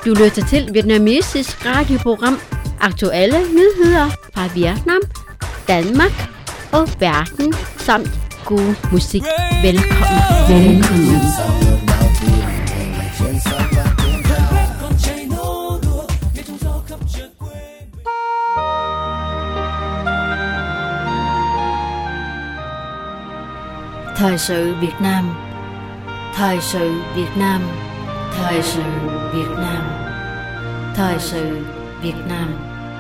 Du lytter til vietnamesisk radioprogram Aktuelle nyheder fra Vietnam, Danmark og verden samt god musik. Velkommen. Thời sự Việt Nam. Thời sự Việt Nam. Thời sự Việt Nam. Thời sự Việt Nam.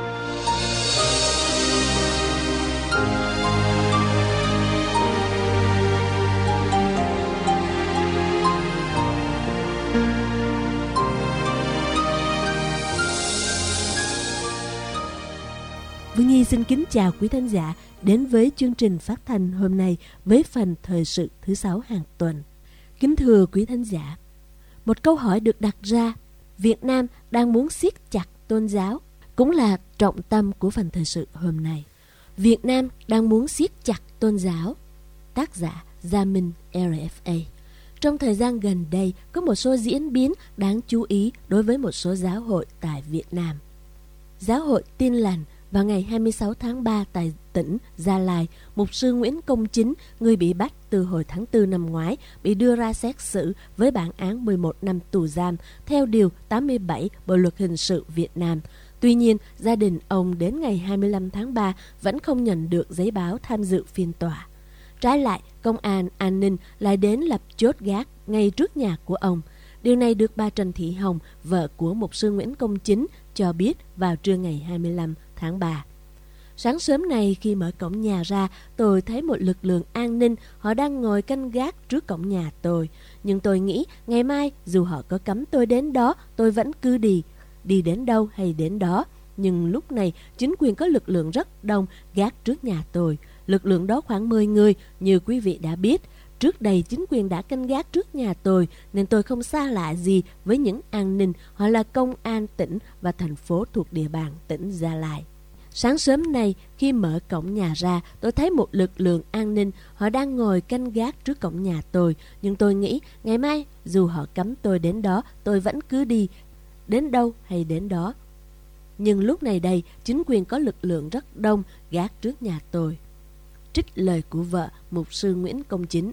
Vương Nhi xin kính chào quý thính giả đến với chương trình phát thanh hôm nay với phần thời sự thứ 6 hàng tuần. Kính thưa quý thính giả, một câu hỏi được đặt ra: Việt Nam đang muốn siết chặt tôn giáo, cũng là trọng tâm của phần thời sự hôm nay. Việt Nam đang muốn siết chặt tôn giáo. Tác giả Gia Minh, RFA. Trong thời gian gần đây, có một số diễn biến đáng chú ý đối với một số giáo hội tại Việt Nam. Giáo hội Tin Lành vào ngày 26 tháng 3 tại tỉnh Gia Lai, mục sư Nguyễn Công Chính, người bị bắt từ hồi tháng 4 năm ngoái, bị đưa ra xét xử với bản án 11 năm tù giam theo Điều 87 Bộ Luật Hình sự Việt Nam. Tuy nhiên, gia đình ông đến ngày 25 tháng 3 vẫn không nhận được giấy báo tham dự phiên tòa. Trái lại, công an an ninh lại đến lập chốt gác ngay trước nhà của ông. Điều này được bà Trần Thị Hồng, vợ của mục sư Nguyễn Công Chính, cho biết vào trưa ngày 25 tháng 3. Sáng sớm này khi mở cổng nhà ra, tôi thấy một lực lượng an ninh, họ đang ngồi canh gác trước cổng nhà tôi. Nhưng tôi nghĩ ngày mai dù họ có cấm tôi đến đó, tôi vẫn cứ đi đến đâu hay đến đó. Nhưng lúc này chính quyền có lực lượng rất đông gác trước nhà tôi. Lực lượng đó khoảng 10 người, như quý vị đã biết. Trước đây chính quyền đã canh gác trước nhà tôi nên tôi không xa lạ gì với những an ninh. Họ là công an tỉnh và thành phố thuộc địa bàn tỉnh Gia Lai. Sáng sớm này khi mở cổng nhà ra, tôi thấy một lực lượng an ninh, họ đang ngồi canh gác trước cổng nhà tôi. Nhưng tôi nghĩ ngày mai dù họ cấm tôi đến đó, tôi vẫn cứ đi đến đâu hay đến đó. Nhưng lúc này đây chính quyền có lực lượng rất đông gác trước nhà tôi. Trích lời của vợ mục sư Nguyễn Công Chính.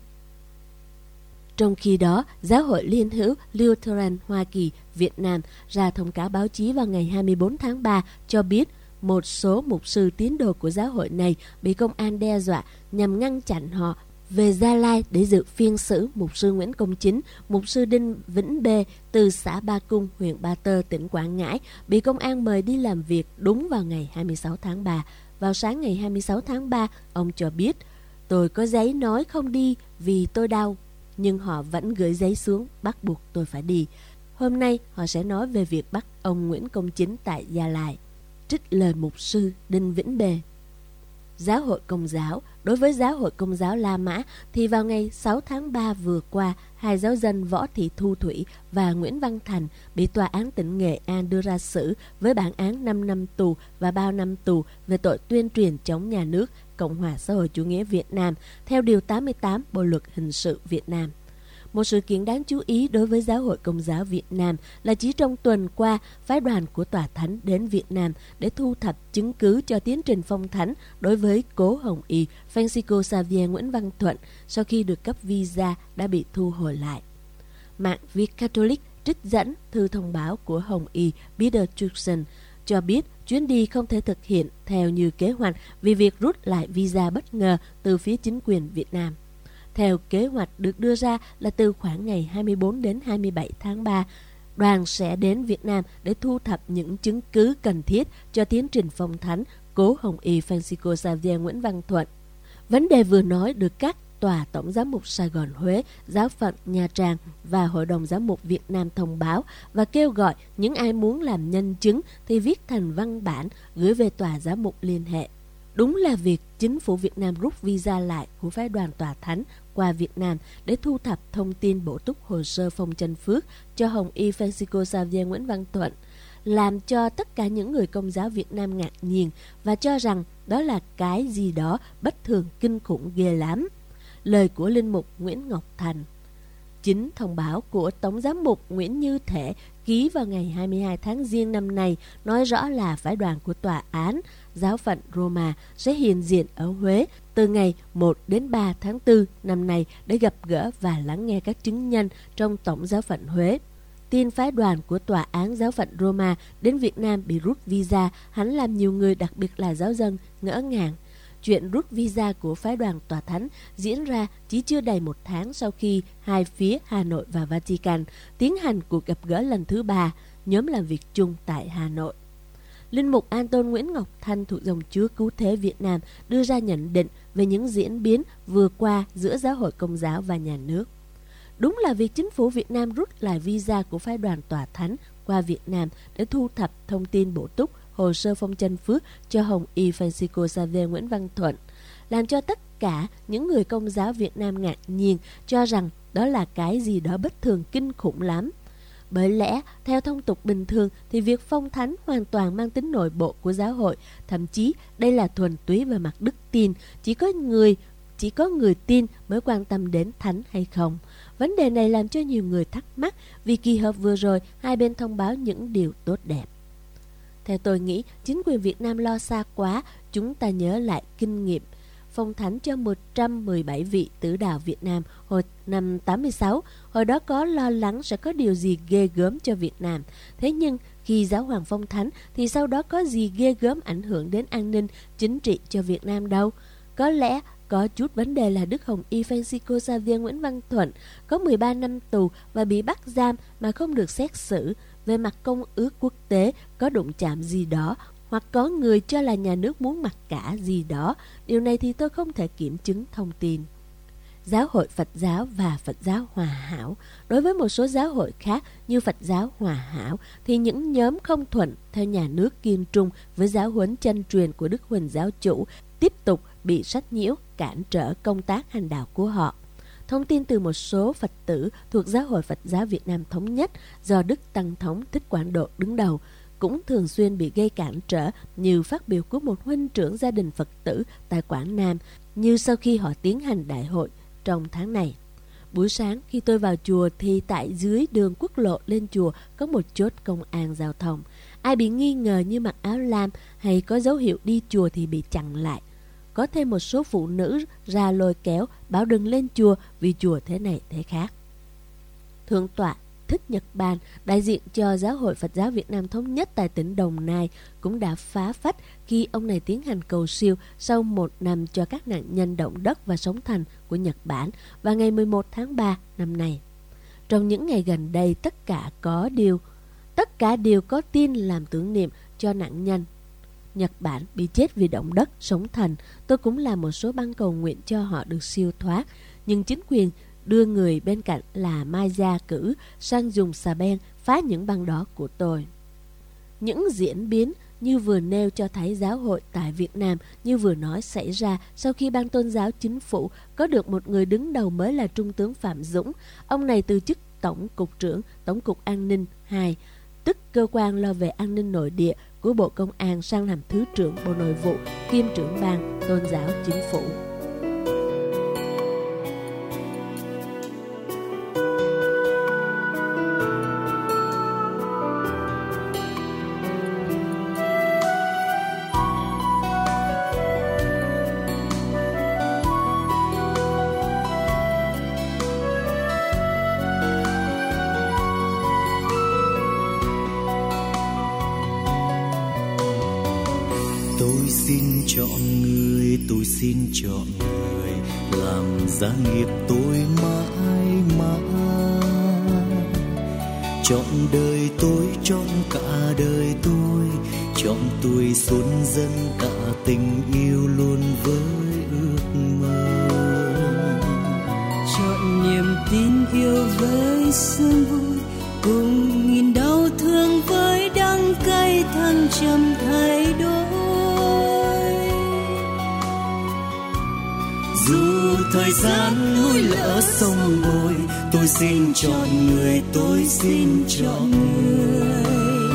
Trong khi đó, Giáo hội Liên hữu Lutheran Hoa Kỳ Việt Nam ra thông cáo báo chí vào ngày 24 tháng 3 cho biết một số mục sư tín đồ của giáo hội này bị công an đe dọa nhằm ngăn chặn họ về Gia Lai để dự phiên xử mục sư Nguyễn Công Chính, mục sư Đinh Vĩnh B từ xã Ba Cung, huyện Ba Tơ, tỉnh Quảng Ngãi, bị công an mời đi làm việc đúng vào ngày 26 tháng 3. Vào sáng ngày 26 tháng 3, ông cho biết, tôi có giấy nói không đi vì tôi đau, nhưng họ vẫn gửi giấy xuống bắt buộc tôi phải đi. Hôm nay họ sẽ nói về việc bắt ông Nguyễn Công Chính tại Gia Lai. Trích lời mục sư Đinh Vĩnh Bề. Giáo hội Công giáo. Đối với Giáo hội Công giáo La Mã thì vào ngày 6 tháng 3 vừa qua, hai giáo dân Võ Thị Thu Thủy và Nguyễn Văn Thành bị tòa án tỉnh Nghệ An đưa ra xử với bản án 5 năm tù và 3 năm tù về tội tuyên truyền chống nhà nước Cộng hòa xã hội chủ nghĩa Việt Nam theo Điều 88 Bộ Luật Hình sự Việt Nam. Một sự kiện đáng chú ý đối với Giáo hội Công giáo Việt Nam là chỉ trong tuần qua, phái đoàn của Tòa Thánh đến Việt Nam để thu thập chứng cứ cho tiến trình phong thánh đối với Cố Hồng Y Francisco Xavier Nguyễn Văn Thuận sau khi được cấp visa đã bị thu hồi lại. Mạng Việt Catholic trích dẫn thư thông báo của Hồng Y Peter Turkson cho biết chuyến đi không thể thực hiện theo như kế hoạch vì việc rút lại visa bất ngờ từ phía chính quyền Việt Nam. Theo kế hoạch được đưa ra là từ khoảng ngày 24 đến 27 tháng 3, đoàn sẽ đến Việt Nam để thu thập những chứng cứ cần thiết cho tiến trình phong thánh Cố Hồng Y Francisco Xavier Nguyễn Văn Thuận. Vấn đề vừa nói được các Tòa Tổng giám mục Sài Gòn Huế, Giáo phận Nha Trang và Hội đồng Giám mục Việt Nam thông báo và kêu gọi những ai muốn làm nhân chứng thì viết thành văn bản gửi về Tòa Giám mục liên hệ. Đúng là việc chính phủ Việt Nam rút visa lại của phái đoàn Tòa Thánh qua Việt Nam để thu thập thông tin bổ túc hồ sơ phong chân phước cho Hồng Y Francisco Xavier Nguyễn Văn Thuận, làm cho tất cả những người Công giáo Việt Nam ngạc nhiên và cho rằng đó là cái gì đó bất thường kinh khủng ghê lắm. Lời của Linh mục Nguyễn Ngọc Thành. Chính thông báo của Tổng giám mục Nguyễn Như Thể ký vào ngày 22 tháng Giêng năm nay nói rõ là phái đoàn của tòa án giáo phận Roma sẽ hiện diện ở Huế từ ngày 1 đến 3 tháng 4 năm nay để gặp gỡ và lắng nghe các chứng nhân trong Tổng giáo phận Huế. Tin phái đoàn của tòa án giáo phận Roma đến Việt Nam bị rút visa hẳn làm nhiều người, đặc biệt là giáo dân, ngỡ ngàng. Chuyện rút visa của phái đoàn tòa thánh diễn ra chỉ chưa đầy một tháng sau khi hai phía Hà Nội và Vatican tiến hành cuộc gặp gỡ lần thứ 3, nhóm làm việc chung tại Hà Nội. Linh mục Anton Nguyễn Ngọc Thanh thuộc dòng Chúa Cứu Thế Việt Nam đưa ra nhận định về những diễn biến vừa qua giữa giáo hội Công giáo và nhà nước. Đúng là việc chính phủ Việt Nam rút lại visa của phái đoàn tòa thánh qua Việt Nam để thu thập thông tin bổ túc hồ sơ phong chân phước cho Hồng Y Francisco Xavier Nguyễn Văn Thuận, làm cho tất cả những người Công giáo Việt Nam ngạc nhiên, cho rằng đó là cái gì đó bất thường kinh khủng lắm. Bởi lẽ, theo thông tục bình thường thì việc phong thánh hoàn toàn mang tính nội bộ của giáo hội, thậm chí đây là thuần túy về mặt đức tin, chỉ có người tin mới quan tâm đến thánh hay không. Vấn đề này làm cho nhiều người thắc mắc vì kỳ họp vừa rồi hai bên thông báo những điều tốt đẹp. Theo tôi nghĩ, chính quyền Việt Nam lo xa quá. Chúng ta nhớ lại kinh nghiệm phong thánh cho 117 vị tử đạo Việt Nam hồi năm 86. Hồi đó có lo lắng sẽ có điều gì ghê gớm cho Việt Nam. Thế nhưng khi giáo hoàng phong thánh thì sau đó có gì ghê gớm ảnh hưởng đến an ninh chính trị cho Việt Nam đâu. Có lẽ có chút vấn đề là Đức Hồng Y Francisco Xavier Nguyễn Văn Thuận có 13 năm tù và bị bắt giam mà không được xét xử. Về mặt công ước quốc tế có đụng chạm gì đó, hoặc có người cho là nhà nước muốn mặc cả gì đó. Điều này thì tôi không thể kiểm chứng thông tin. Giáo hội Phật giáo và Phật giáo Hòa hảo. Đối với một số giáo hội khác như Phật giáo Hòa hảo thì những nhóm không thuận theo nhà nước kiên trung với giáo huấn chân truyền của Đức Huỳnh giáo chủ tiếp tục bị sách nhiễu, cản trở công tác hành đạo của họ. Thông tin từ một số Phật tử thuộc Giáo hội Phật giáo Việt Nam Thống nhất do Đức Tăng Thống Thích Quảng Độ đứng đầu cũng thường xuyên bị gây cản trở, như phát biểu của một huynh trưởng gia đình Phật tử tại Quảng Nam, như sau khi họ tiến hành đại hội trong tháng này. Buổi sáng khi tôi vào chùa thì tại dưới đường quốc lộ lên chùa có một chốt công an giao thông. Ai bị nghi ngờ như mặc áo lam hay có dấu hiệu đi chùa thì bị chặn lại. Có thêm một số phụ nữ ra lôi kéo bảo đừng lên chùa vì chùa thế này thế khác. Thượng tọa Thích Nhật Ban, đại diện cho Giáo hội Phật giáo Việt Nam Thống nhất tại tỉnh Đồng Nai, cũng đã phá phách khi ông này tiến hành cầu siêu sau 1 năm cho các nạn nhân động đất và sóng thần của Nhật Bản vào ngày 11 tháng 3 năm nay. Trong những ngày gần đây, tất cả đều có tin làm tưởng niệm cho nạn nhân Nhật Bản bị chết vì động đất, sóng thần. Tôi cũng làm một số băng cầu nguyện cho họ được siêu thoát, nhưng chính quyền đưa người bên cạnh là Mai Gia cử sang dùng xà beng phá những băng đó của tôi. Những diễn biến như vừa nêu cho thấy giáo hội tại Việt Nam như vừa nói xảy ra sau khi Ban Tôn giáo Chính phủ có được một người đứng đầu mới là Trung tướng Phạm Dũng. Ông này từ chức Tổng cục trưởng Tổng cục An ninh 2, tức cơ quan lo về an ninh nội địa của Bộ Công an, sang làm Thứ trưởng Bộ Nội vụ kiêm trưởng Ban Tôn giáo Chính phủ. Tôi xin chọn người làm gia nghiệp tôi mãi mãi. Chọn đời tôi, chọn cả đời tôi, chọn tuổi xuân dâng cả tình yêu luôn với ước mơ. Chọn niềm tin yêu với sương vui, cùng nghìn đau thương với đắng cay thăng trầm thay đổi. Dù thời gian lối lỡ sông bồi, tôi xin chọn người, tôi xin chọn người.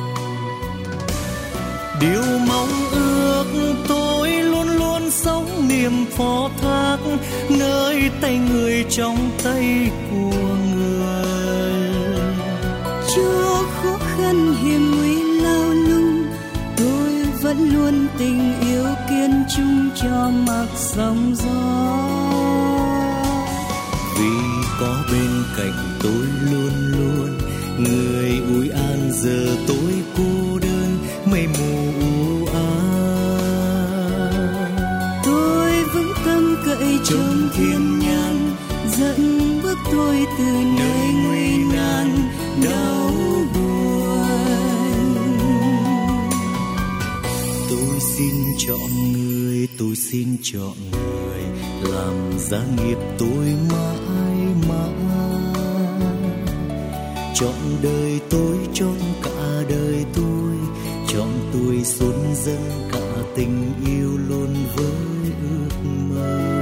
Điều mong ước tôi luôn luôn sống niềm phó thác, nơi tay người trong tay của người. Chúa khó khăn hiểm nguy lao lung, tôi vẫn luôn tình yêu kiên trung cho mặc sóng gió. Vì có bên cạnh tôi luôn luôn người ủi an, giờ tôi cô đơn mây mù u ám. Tôi vững tâm cậy trong thiên nhãn, dẫn bước tôi từ nơi nguy nan đau buồn. Tôi xin chọn người, tôi xin chọn người làm gia nghiệp tôi mãi mãi. Chọn đời tôi, chọn cả đời tôi, chọn tuổi xuân dần cả tình yêu luôn với ước mơ.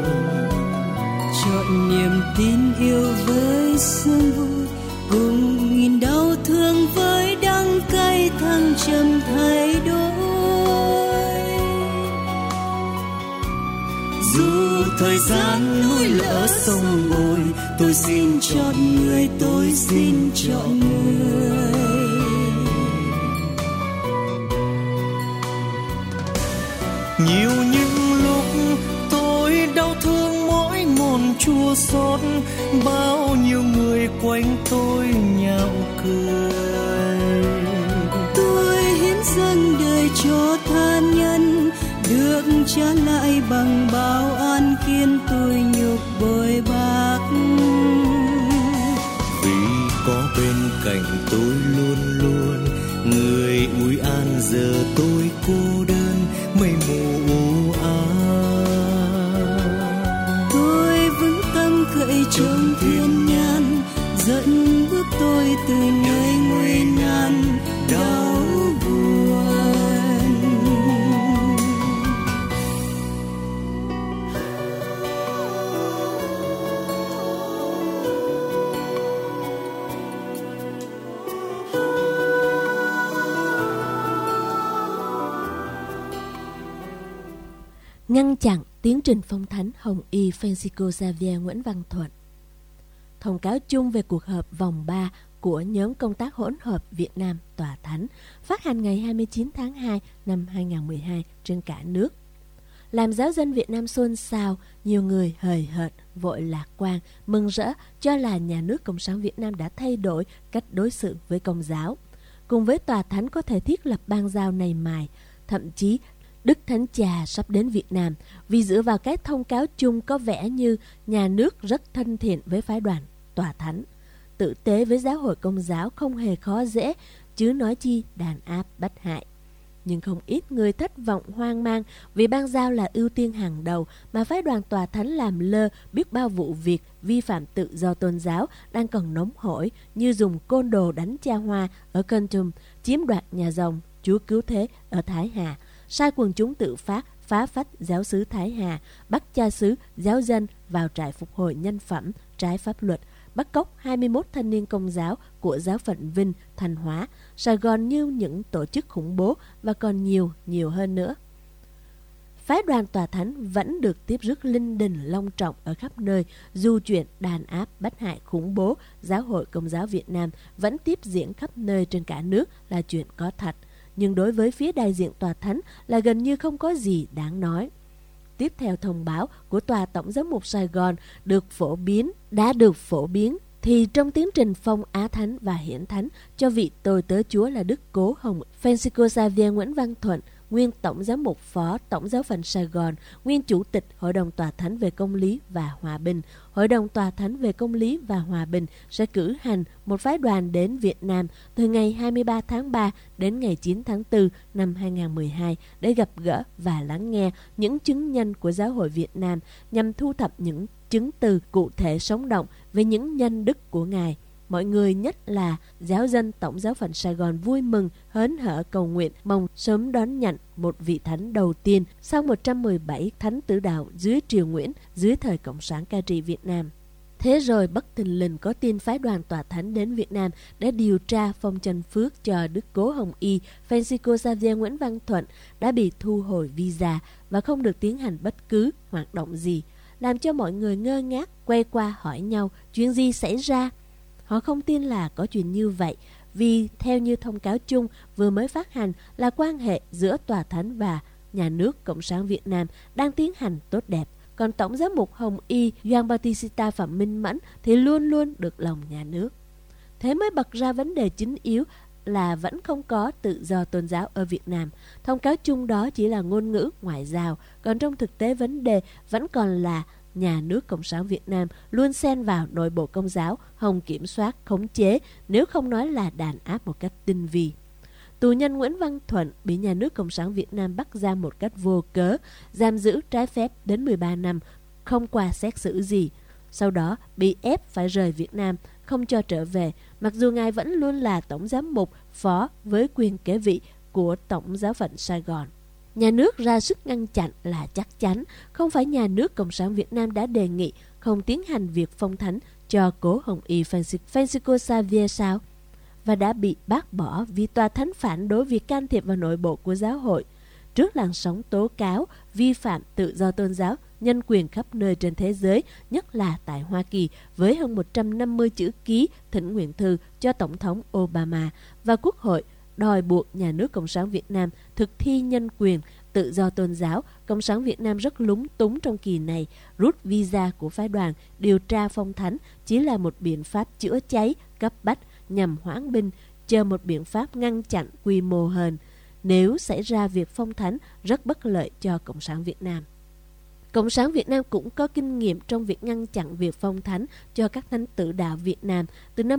Chọn niềm tin yêu với sương vui, cùng nghìn đau thương với đắng cay thăng trầm thay đổi. Dù thời gian lối lỡ sông bồi, tôi xin chọn người, tôi xin chọn người. Nhiều những lúc tôi đau thương mỗi mòn chua xót, bao nhiêu người quanh tôi nhạo cười. Tôi hiến dâng đời cho tha nhân, được trả lại bằng bao an khiến tôi nhục bồi bạc. Vì có bên cạnh tôi luôn luôn người ủi an, giờ tôi cô đơn mây mù u ám. Tôi vững tâm cậy trong thiên nhãn, dẫn bước tôi từ nơi nguy nan đau buồn. Ngăn chặn tiến trình phong thánh Hồng Y Francisco Xavier Nguyễn Văn Thuận. Thông cáo chung về cuộc họp vòng 3 của nhóm công tác hỗn hợp Việt Nam Tòa Thánh phát hành ngày 29 tháng 2 năm 2012 trên cả nước. Làm giáo dân Việt Nam xôn xao, nhiều người hời hợt, vội lạc quan, mừng rỡ cho là nhà nước Cộng sản Việt Nam đã thay đổi cách đối xử với Công giáo. Cùng với Tòa Thánh có thể thiết lập bang giao này mài, thậm chí Đức Thánh Cha sắp đến Việt Nam, vì dựa vào cái thông cáo chung có vẻ như nhà nước rất thân thiện với phái đoàn Tòa Thánh. Tử tế với giáo hội Công giáo không hề khó dễ, chứ nói chi đàn áp bắt hại. Nhưng không ít người thất vọng hoang mang vì bang giao là ưu tiên hàng đầu mà phái đoàn Tòa Thánh làm lơ biết bao vụ việc vi phạm tự do tôn giáo đang còn nóng hổi, như dùng côn đồ đánh cha Hoa ở Kon Tum, chiếm đoạt nhà rồng Chúa Cứu Thế ở Thái Hà, sai quần chúng tự phát phá phách giáo xứ Thái Hà, bắt cha xứ giáo dân vào trại phục hồi nhân phẩm trái pháp luật, bắt cóc 21 thanh niên Công giáo của giáo phận Vinh, Thanh Hóa, Sài Gòn như những tổ chức khủng bố và còn nhiều hơn nữa. Phái đoàn Tòa Thánh vẫn được tiếp rước linh đình long trọng ở khắp nơi, dù chuyện đàn áp bắt hại khủng bố giáo hội Công giáo Việt Nam vẫn tiếp diễn khắp nơi trên cả nước là chuyện có thật. Nhưng đối với phía đại diện Tòa Thánh là gần như không có gì đáng nói. Tiếp theo thông báo của Tòa Tổng giám mục Sài Gòn đã được phổ biến, thì trong tiến trình phong Á Thánh và Hiển Thánh cho vị tôi tớ Chúa là Đức Cố Hồng Francisco Xavier Nguyễn Văn Thuận, nguyên Tổng giám mục Phó Tổng giáo phận Sài Gòn, nguyên Chủ tịch Hội đồng Tòa Thánh về Công lý và Hòa bình, Hội đồng Tòa Thánh về Công lý và Hòa bình sẽ cử hành một phái đoàn đến Việt Nam từ ngày 23 tháng 3 đến ngày 9 tháng 4 năm 2012 để gặp gỡ và lắng nghe những chứng nhân của giáo hội Việt Nam nhằm thu thập những chứng từ cụ thể sống động về những nhân đức của Ngài. Mọi người, nhất là giáo dân Tổng giáo phận Sài Gòn, vui mừng, hớn hở cầu nguyện mong sớm đón nhận một vị thánh đầu tiên sau 117 thánh tử đạo dưới triều Nguyễn, dưới thời Cộng sản cai trị Việt Nam. Thế rồi bất thình lình có tin phái đoàn tòa thánh đến Việt Nam để điều tra phong chân phước cho Đức Cố Hồng Y Francisco Xavier Nguyễn Văn Thuận đã bị thu hồi visa và không được tiến hành bất cứ hoạt động gì, làm cho mọi người ngơ ngác quay qua hỏi nhau chuyện gì xảy ra. Họ không tin là có chuyện như vậy, vì theo như thông cáo chung vừa mới phát hành là quan hệ giữa tòa thánh và nhà nước Cộng sản Việt Nam đang tiến hành tốt đẹp. Còn Tổng giám mục Hồng Y Gioan Bautista Phạm Minh Mẫn thì luôn luôn được lòng nhà nước. Thế mới bật ra vấn đề chính yếu là vẫn không có tự do tôn giáo ở Việt Nam. Thông cáo chung đó chỉ là ngôn ngữ ngoại giao, còn trong thực tế vấn đề vẫn còn là nhà nước Cộng sản Việt Nam luôn xen vào nội bộ Công giáo, hòng kiểm soát, khống chế, nếu không nói là đàn áp một cách tinh vi. Tù nhân Nguyễn Văn Thuận bị nhà nước Cộng sản Việt Nam bắt giam một cách vô cớ, giam giữ trái phép đến 13 năm, không qua xét xử gì. Sau đó bị ép phải rời Việt Nam, không cho trở về, mặc dù Ngài vẫn luôn là Tổng giám mục phó với quyền kế vị của Tổng giáo phận Sài Gòn. Nhà nước ra sức ngăn chặn là chắc chắn, không phải nhà nước Cộng sản Việt Nam đã đề nghị không tiến hành việc phong thánh cho Cố Hồng Y Francisco Xavier sao? Và đã bị bác bỏ vì tòa thánh phản đối việc can thiệp vào nội bộ của giáo hội. Trước làn sóng tố cáo vi phạm tự do tôn giáo, nhân quyền khắp nơi trên thế giới, nhất là tại Hoa Kỳ, với hơn 150 chữ ký thỉnh nguyện thư cho Tổng thống Obama và Quốc hội đòi buộc nhà nước Cộng sản Việt Nam thực thi nhân quyền, tự do tôn giáo, Cộng sản Việt Nam rất lúng túng trong kỳ này. Rút visa của phái đoàn điều tra phong thánh chỉ là một biện pháp chữa cháy cấp bách nhằm hoãn binh, chờ một biện pháp ngăn chặn quy mô hơn. Nếu xảy ra việc phong thánh rất bất lợi cho Cộng sản Việt Nam. Cộng sản Việt Nam cũng có kinh nghiệm trong việc ngăn chặn việc phong thánh cho các thánh tử đạo Việt Nam từ năm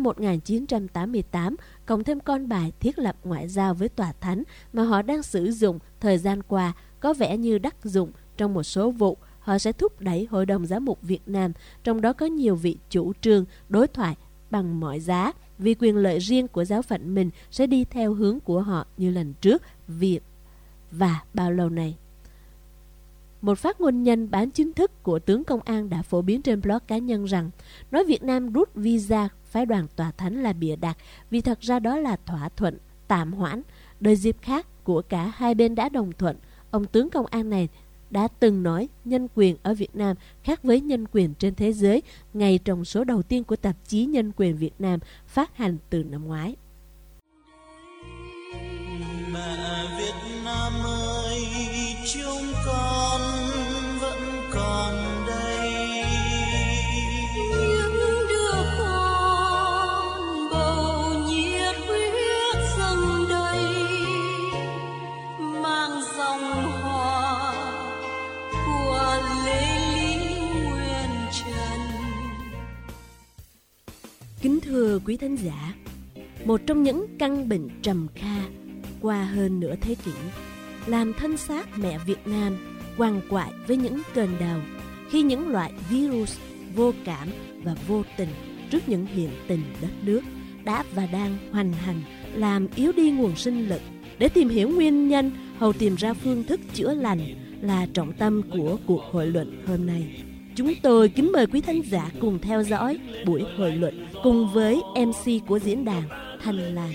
1988, cộng thêm con bài thiết lập ngoại giao với tòa thánh mà họ đang sử dụng thời gian qua có vẻ như đắc dụng trong một số vụ. Họ sẽ thúc đẩy Hội đồng Giám mục Việt Nam, trong đó có nhiều vị chủ trương đối thoại bằng mọi giá, vì quyền lợi riêng của giáo phận mình sẽ đi theo hướng của họ như lần trước và bao lâu nay. Một phát ngôn nhân bán chính thức của tướng công an đã phổ biến trên blog cá nhân rằng nói Việt Nam rút visa phái đoàn tòa thánh là bịa đặt, vì thật ra đó là thỏa thuận tạm hoãn. Đời dịp khác của cả hai bên đã đồng thuận. Ông tướng công an này đã từng nói nhân quyền ở Việt Nam khác với nhân quyền trên thế giới ngay trong số đầu tiên của tạp chí Nhân quyền Việt Nam phát hành từ năm ngoái. Mẹ Việt Nam ơi, chúng con vẫn còn đây. Những đứa con bầu nhiệt huyết dâng đầy, mang dòng họ của Lê Lý Nguyên Trần. Kính thưa quý thính giả, một trong những căn bệnh trầm kha qua hơn nửa thế kỷ làm thân xác mẹ Việt Nam quằn quại với những cơn đau khi những loại virus vô cảm và vô tình trước những hiện tình đất nước đã và đang hoành hành, làm yếu đi nguồn sinh lực. Để tìm hiểu nguyên nhân, hầu tìm ra phương thức chữa lành là trọng tâm của cuộc hội luận hôm nay. Chúng tôi kính mời quý thính giả cùng theo dõi buổi hội luận cùng với MC của diễn đàn Thanh Lan.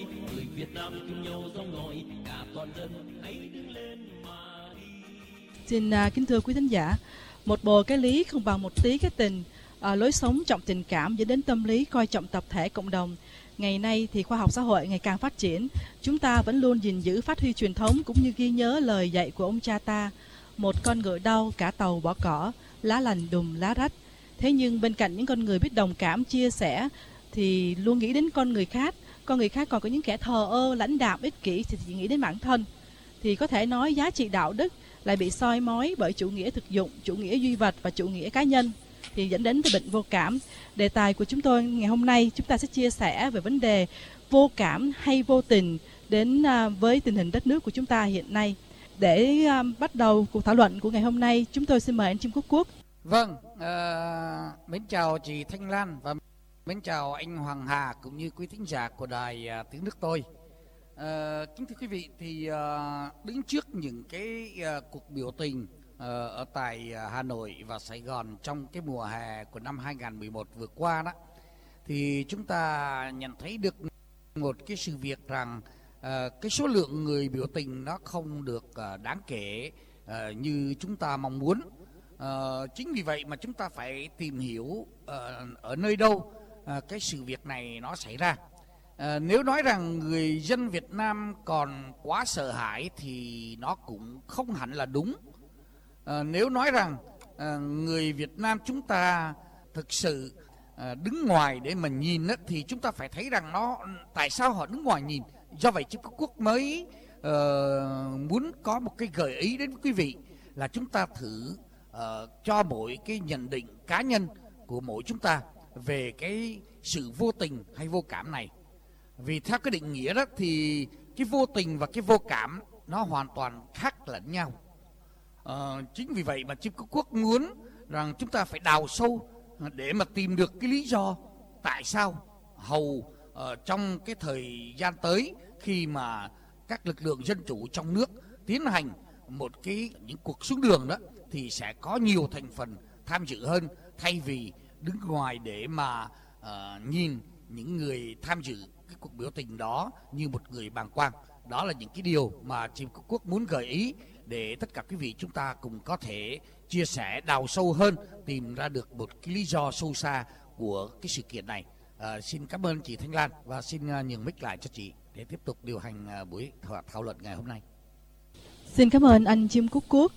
Xin kính thưa quý thính giả, một bồ cái lý không bằng một tí cái tình, lối sống trọng tình cảm dẫn đến tâm lý coi trọng tập thể cộng đồng. Ngày nay thì khoa học xã hội ngày càng phát triển, chúng ta vẫn luôn gìn giữ phát huy truyền thống cũng như ghi nhớ lời dạy của ông cha ta: một con ngựa đau cả tàu bỏ cỏ, lá lành đùm lá rách. Thế nhưng bên cạnh những con người biết đồng cảm chia sẻ thì luôn nghĩ đến con người khác còn có những kẻ thờ ơ lãnh đạm ích kỷ thì chỉ nghĩ đến bản thân. Thì có thể nói giá trị đạo đức lại bị soi mói bởi chủ nghĩa thực dụng, chủ nghĩa duy vật và chủ nghĩa cá nhân, thì dẫn đến tới bệnh vô cảm. Đề tài của chúng tôi ngày hôm nay, chúng ta sẽ chia sẻ về vấn đề vô cảm hay vô tình đến với tình hình đất nước của chúng ta hiện nay. Để bắt đầu cuộc thảo luận của ngày hôm nay, chúng tôi xin mời anh Trương Quốc Quốc. Vâng, mến chào chị Thanh Lan và mến chào anh Hoàng Hà cũng như quý thính giả của đài Tiếng Nước tôi. Kính thưa quý vị, thì đứng trước những cái cuộc biểu tình ở tại Hà Nội và Sài Gòn trong cái mùa hè của năm 2011 vừa qua đó, thì chúng ta nhận thấy được một cái sự việc rằng cái số lượng người biểu tình nó không được đáng kể như chúng ta mong muốn. Chính vì vậy mà chúng ta phải tìm hiểu ở nơi đâu cái sự việc này nó xảy ra. Nếu nói rằng người dân Việt Nam còn quá sợ hãi thì nó cũng không hẳn là đúng. Nếu nói rằng người Việt Nam chúng ta thực sự đứng ngoài để mà nhìn á, thì chúng ta phải thấy rằng tại sao họ đứng ngoài nhìn. Do vậy Chim Cúc Quốc mới muốn có một cái gợi ý đến quý vị là chúng ta thử cho mỗi cái nhận định cá nhân của mỗi chúng ta về cái sự vô tình hay vô cảm này. Vì theo cái định nghĩa đó thì cái vô tình và cái vô cảm nó hoàn toàn khác lẫn nhau. Chính vì vậy mà Chim Cúc Quốc muốn rằng chúng ta phải đào sâu để mà tìm được cái lý do tại sao hầu trong cái thời gian tới, khi mà các lực lượng dân chủ trong nước tiến hành những cuộc xuống đường đó, thì sẽ có nhiều thành phần tham dự hơn, thay vì đứng ngoài để mà nhìn những người tham dự cái cuộc biểu tình đó như một người bàng quang. Đó là những cái điều mà Chim Cúc Quốc muốn gợi ý để tất cả quý vị chúng ta cùng có thể chia sẻ đào sâu hơn, tìm ra được một cái lý do sâu xa của cái sự kiện này. Xin cảm ơn chị Thanh Lan và xin nhường mic lại cho chị để tiếp tục điều hành buổi thảo luận ngày hôm nay. Xin cảm ơn anh Chim Cúc Quốc.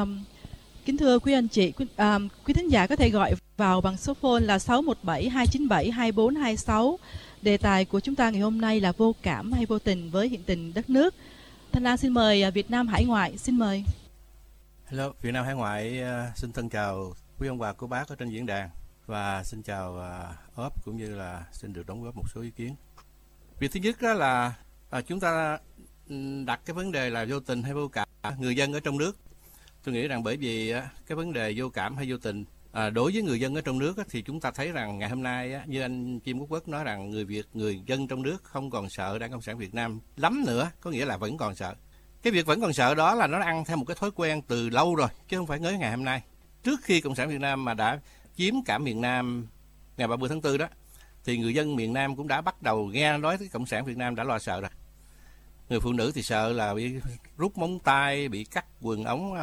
Kính thưa quý anh chị, quý thính giả có thể gọi vào bằng số phone là 617 297 2426. Đề tài của chúng ta ngày hôm nay là vô cảm hay vô tình với hiện tình đất nước. Thanh Lan xin mời Việt Nam Hải Ngoại, xin mời. Hello, Việt Nam Hải Ngoại xin thân chào quý ông bà cô bác ở trên diễn đàn và xin chào ốp cũng như là xin được đóng góp một số ý kiến. Việc thứ nhất đó là chúng ta đặt cái vấn đề là vô tình hay vô cảm người dân ở trong nước. Tôi nghĩ rằng bởi vì cái vấn đề vô cảm hay vô tình đối với người dân ở trong nước thì chúng ta thấy rằng ngày hôm nay như anh Chim Cúc Quốc nói rằng người dân trong nước không còn sợ Đảng Cộng sản Việt Nam lắm nữa, có nghĩa là vẫn còn sợ. Cái việc vẫn còn sợ đó là nó ăn theo một cái thói quen từ lâu rồi, chứ không phải mới ngày hôm nay. Trước khi Cộng sản Việt Nam mà đã chiếm cả miền Nam ngày 30 tháng 4 đó, thì người dân miền Nam cũng đã bắt đầu nghe nói tới Cộng sản Việt Nam đã lo sợ rồi. Người phụ nữ thì sợ là bị rút móng tay, bị cắt quần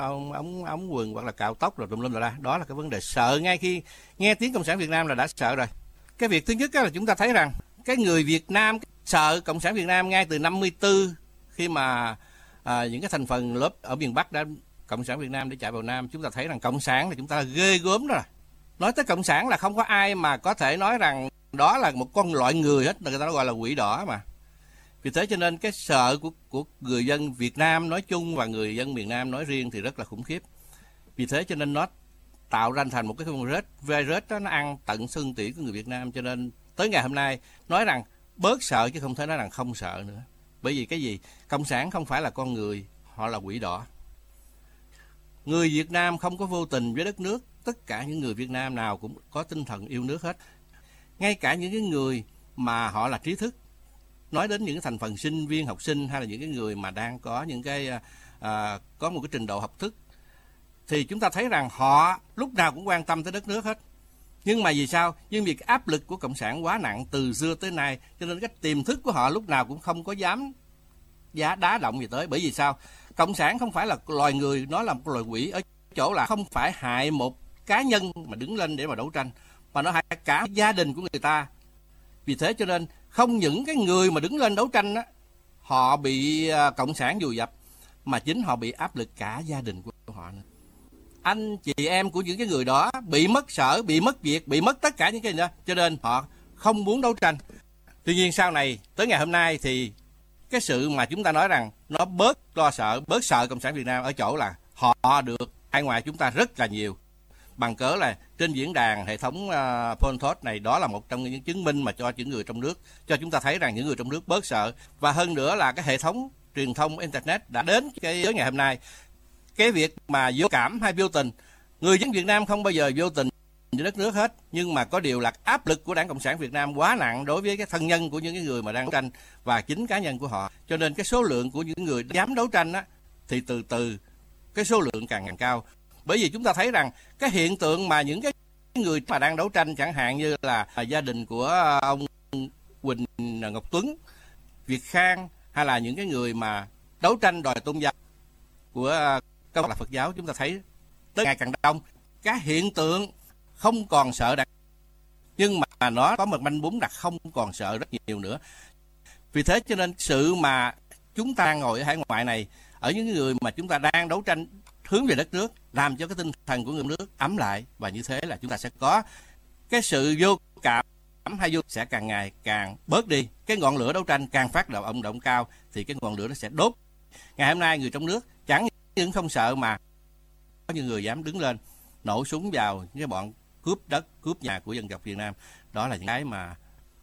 ống quần hoặc là cạo tóc rồi tùm lum la. Đó là cái vấn đề sợ, ngay khi nghe tiếng Cộng sản Việt Nam là đã sợ rồi. Cái việc thứ nhất là chúng ta thấy rằng cái người Việt Nam sợ Cộng sản Việt Nam ngay từ 54, khi mà những cái thành phần lớp ở miền Bắc đã Cộng sản Việt Nam để chạy vào Nam. Chúng ta thấy rằng Cộng sản là chúng ta ghê gớm đó rồi. Nói tới Cộng sản là không có ai mà có thể nói rằng đó là một con loại người hết, người ta gọi là quỷ đỏ mà. Vì thế cho nên cái sợ của người dân Việt Nam nói chung và người dân miền Nam nói riêng thì rất là khủng khiếp. Vì thế cho nên nó tạo ra thành một cái virus đó, nó ăn tận xương tủy của người Việt Nam. Cho nên tới ngày hôm nay nói rằng bớt sợ chứ không thể nói rằng không sợ nữa. Bởi vì cái gì? Cộng sản không phải là con người, họ là quỷ đỏ. Người Việt Nam không có vô tình với đất nước. Tất cả những người Việt Nam nào cũng có tinh thần yêu nước hết. Ngay cả những cái người mà họ là trí thức, nói đến những cái thành phần sinh viên, học sinh hay là những cái người mà đang có những cái có một cái trình độ học thức, thì chúng ta thấy rằng họ lúc nào cũng quan tâm tới đất nước hết. Nhưng mà vì sao? Nhưng vì cái áp lực của Cộng sản quá nặng từ xưa tới nay, cho nên cái tiềm thức của họ lúc nào cũng không có dám đá động gì tới. Bởi vì sao? Cộng sản không phải là loài người, nó là một loài quỷ ở chỗ là không phải hại một cá nhân mà đứng lên để mà đấu tranh, mà nó hại cả gia đình của người ta. Vì thế cho nên không những cái người mà đứng lên đấu tranh á, họ bị Cộng sản vùi dập, mà chính họ bị áp lực cả gia đình của họ nữa. Anh chị em của những cái người đó bị mất sở, bị mất việc, bị mất tất cả những cái gì đó, cho nên họ không muốn đấu tranh. Tuy nhiên sau này tới ngày hôm nay thì cái sự mà chúng ta nói rằng nó bớt lo sợ, bớt sợ Cộng sản Việt Nam ở chỗ là họ được hải ngoại chúng ta rất là nhiều. Bằng cớ là trên diễn đàn hệ thống Polthot này, đó là một trong những chứng minh mà cho những người trong nước, cho chúng ta thấy rằng những người trong nước bớt sợ. Và hơn nữa là cái hệ thống truyền thông Internet đã đến cái ngày hôm nay. Cái việc mà vô cảm hay vô tình, người dân Việt Nam không bao giờ vô tình với đất nước hết. Nhưng mà có điều là áp lực của Đảng Cộng sản Việt Nam quá nặng đối với cái thân nhân của những cái người mà đang đấu tranh và chính cá nhân của họ. Cho nên cái số lượng của những người dám đấu tranh á, thì từ từ cái số lượng càng cao. Bởi vì chúng ta thấy rằng cái hiện tượng mà những cái người mà đang đấu tranh, chẳng hạn như là gia đình của ông Huỳnh Ngọc Tuấn, Việt Khang, hay là những cái người mà đấu tranh đòi tôn giáo của Công lạc Phật giáo, chúng ta thấy tới ngày càng đông. Cái hiện tượng không còn sợ đàn, nhưng mà nó có một manh mún là không còn sợ rất nhiều nữa. Vì thế cho nên sự mà chúng ta ngồi ở hải ngoại này, ở những người mà chúng ta đang đấu tranh hướng về đất nước, làm cho cái tinh thần của người nước ấm lại, và như thế là chúng ta sẽ có cái sự vô cảm hay vô sẽ càng ngày càng bớt đi. Cái ngọn lửa đấu tranh càng phát động cao thì cái ngọn lửa nó sẽ đốt. Ngày hôm nay người trong nước chẳng những không sợ mà có những người dám đứng lên nổ súng vào những cái bọn cướp đất, cướp nhà của dân tộc Việt Nam. Đó là những cái mà...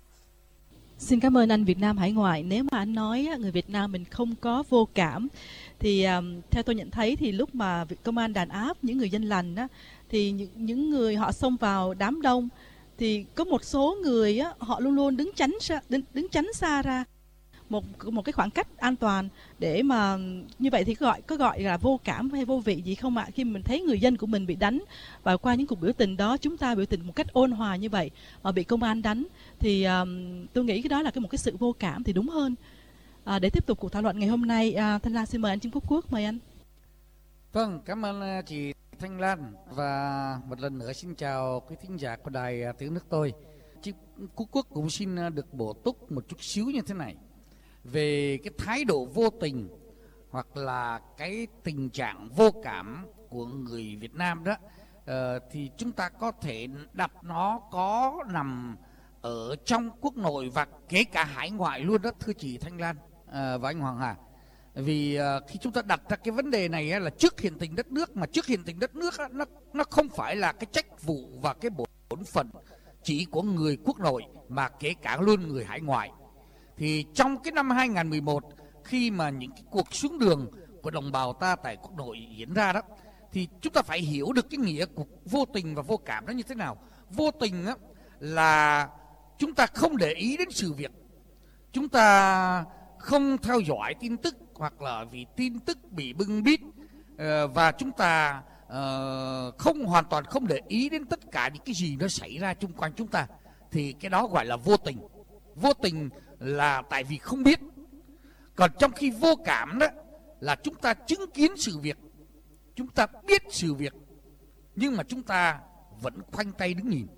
Xin cảm ơn anh Việt Nam hải ngoại. Nếu mà anh nói người Việt Nam mình không có vô cảm thì theo tôi nhận thấy thì lúc mà công an đàn áp những người dân lành á, thì những người họ xông vào đám đông thì có một số người á, họ luôn luôn đứng tránh xa ra một cái khoảng cách an toàn để mà như vậy thì có gọi là vô cảm hay vô vị gì không ạ? Khi mình thấy người dân của mình bị đánh và qua những cuộc biểu tình đó, chúng ta biểu tình một cách ôn hòa như vậy mà bị công an đánh thì tôi nghĩ cái đó là một cái sự vô cảm thì đúng hơn. Để tiếp tục cuộc thảo luận ngày hôm nay, Thanh Lan xin mời anh Trương Phúc Quốc, mời anh. Vâng, cảm ơn chị Thanh Lan, và một lần nữa xin chào quý thính giả của đài tiếng nước tôi. Chị Phúc Quốc cũng xin được bổ túc một chút xíu như thế này về cái thái độ vô tình hoặc là cái tình trạng vô cảm của người Việt Nam đó. Thì chúng ta có thể đặt nó có nằm ở trong quốc nội và kể cả hải ngoại luôn đó, thưa chị Thanh Lan và anh Hoàng Hà. Vì khi chúng ta đặt ra cái vấn đề này là trước hiện tình đất nước, mà trước hiện tình đất nước nó không phải là cái trách vụ và cái bổn phận chỉ của người quốc nội mà kể cả luôn người hải ngoại. Thì trong cái năm 2011, khi mà những cái cuộc xuống đường của đồng bào ta tại quốc nội diễn ra đó, thì chúng ta phải hiểu được cái nghĩa của vô tình và vô cảm nó như thế nào. Vô tình á, là chúng ta không để ý đến sự việc, chúng ta không theo dõi tin tức, hoặc là vì tin tức bị bưng bít, và chúng ta hoàn toàn không để ý đến tất cả những cái gì nó xảy ra xung quanh chúng ta, thì cái đó gọi là vô tình. Vô tình là tại vì không biết. Còn trong khi vô cảm đó là chúng ta chứng kiến sự việc, chúng ta biết sự việc, nhưng mà chúng ta vẫn khoanh tay đứng nhìn.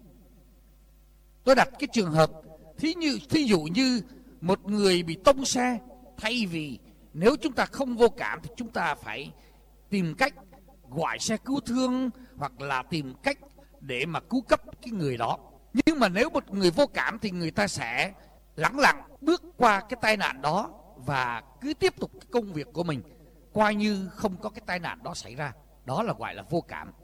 Tôi đặt cái trường hợp thí dụ như một người bị tông xe, thay vì nếu chúng ta không vô cảm thì chúng ta phải tìm cách gọi xe cứu thương hoặc là tìm cách để mà cứu cấp cái người đó. Nhưng mà nếu một người vô cảm thì người ta sẽ lẳng lặng bước qua cái tai nạn đó và cứ tiếp tục cái công việc của mình, coi như không có cái tai nạn đó xảy ra. Đó là gọi là vô cảm.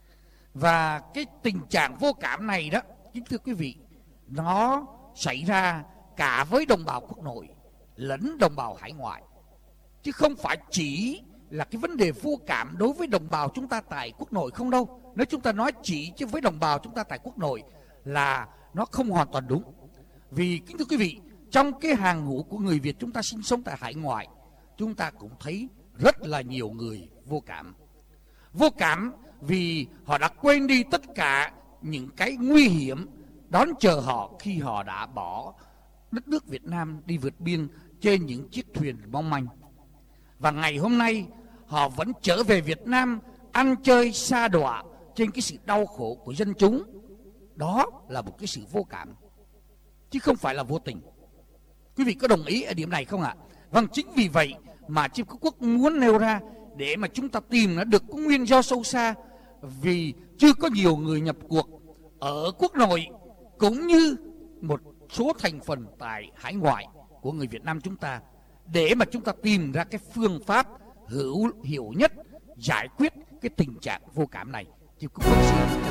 Và cái tình trạng vô cảm này đó, kính thưa quý vị, nó xảy ra cả với đồng bào quốc nội lẫn đồng bào hải ngoại, chứ không phải chỉ là cái vấn đề vô cảm đối với đồng bào chúng ta tại quốc nội không đâu. Nếu chúng ta nói chỉ chứ với đồng bào chúng ta tại quốc nội là nó không hoàn toàn đúng. Vì kính thưa quý vị, trong cái hàng ngũ của người Việt chúng ta sinh sống tại hải ngoại, chúng ta cũng thấy rất là nhiều người vô cảm. Vô cảm vì họ đã quên đi tất cả những cái nguy hiểm đón chờ họ khi họ đã bỏ đất nước Việt Nam đi vượt biên trên những chiếc thuyền mong manh. Và ngày hôm nay họ vẫn trở về Việt Nam ăn chơi sa đọa trên cái sự đau khổ của dân chúng. Đó là một cái sự vô cảm, chứ không phải là vô tình. Quý vị có đồng ý ở điểm này không ạ? Vâng, chính vì vậy mà Chiêm Phúc Quốc muốn nêu ra để mà chúng ta tìm nó được cái nguyên do sâu xa. Vì chưa có nhiều người nhập cuộc ở quốc nội cũng như một số thành phần tại hải ngoại của người Việt Nam chúng ta, để mà chúng ta tìm ra cái phương pháp hữu hiệu nhất giải quyết cái tình trạng vô cảm này. Chiêm Phúc Quốc xin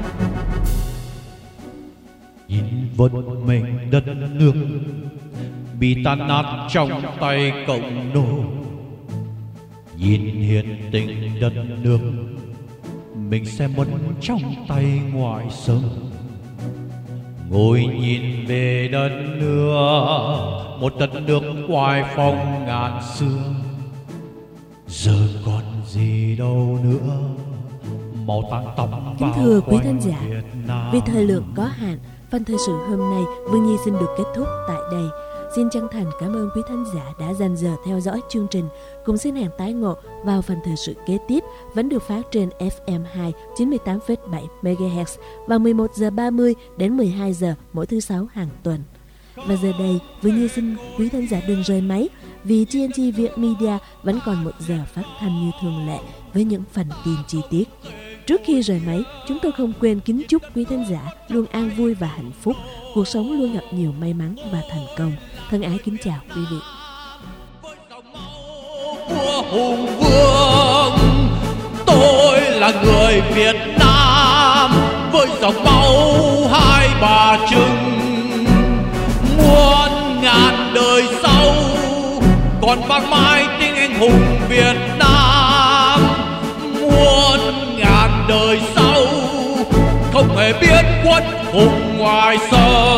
vận mệnh đất nước bị tan nát trong tay cộng nô. Nhìn hiện tình đất nước, mình sẽ mất trong tay ngoại xâm. Ngồi nhìn về đất nước, một đất nước oai phong ngàn xưa. Giờ còn gì đâu nữa, màu tàn tóc. Kính thưa quý thính giả, vì thời lượng có hạn, phần thời sự hôm nay Vương Nhi xin được kết thúc tại đây. Xin chân thành cảm ơn quý thính giả đã dành giờ theo dõi chương trình. Cùng xin hẹn tái ngộ vào phần thời sự kế tiếp, vẫn được phát trên FM2 98,7 MHz vào 11 giờ 30 đến 12 giờ mỗi thứ Sáu hàng tuần. Và giờ đây, Vương Nhi xin quý thính giả đừng rời máy, vì TNT Việt Media vẫn còn 1 giờ phát thanh như thường lệ với những phần tin chi tiết. Trước khi rời máy, chúng tôi không quên kính chúc quý thính giả luôn an vui và hạnh phúc, cuộc sống luôn gặp nhiều may mắn và thành công. Thân ái kính chào quý vị. Của hùng vương, tôi là người Việt Nam với dòng máu Hai Bà Trưng. Muôn ngàn đời sau còn vang mãi tiếng anh hùng Việt Nam. Muôn ngàn đời sau không hề biết khuất hùng ngoài sông.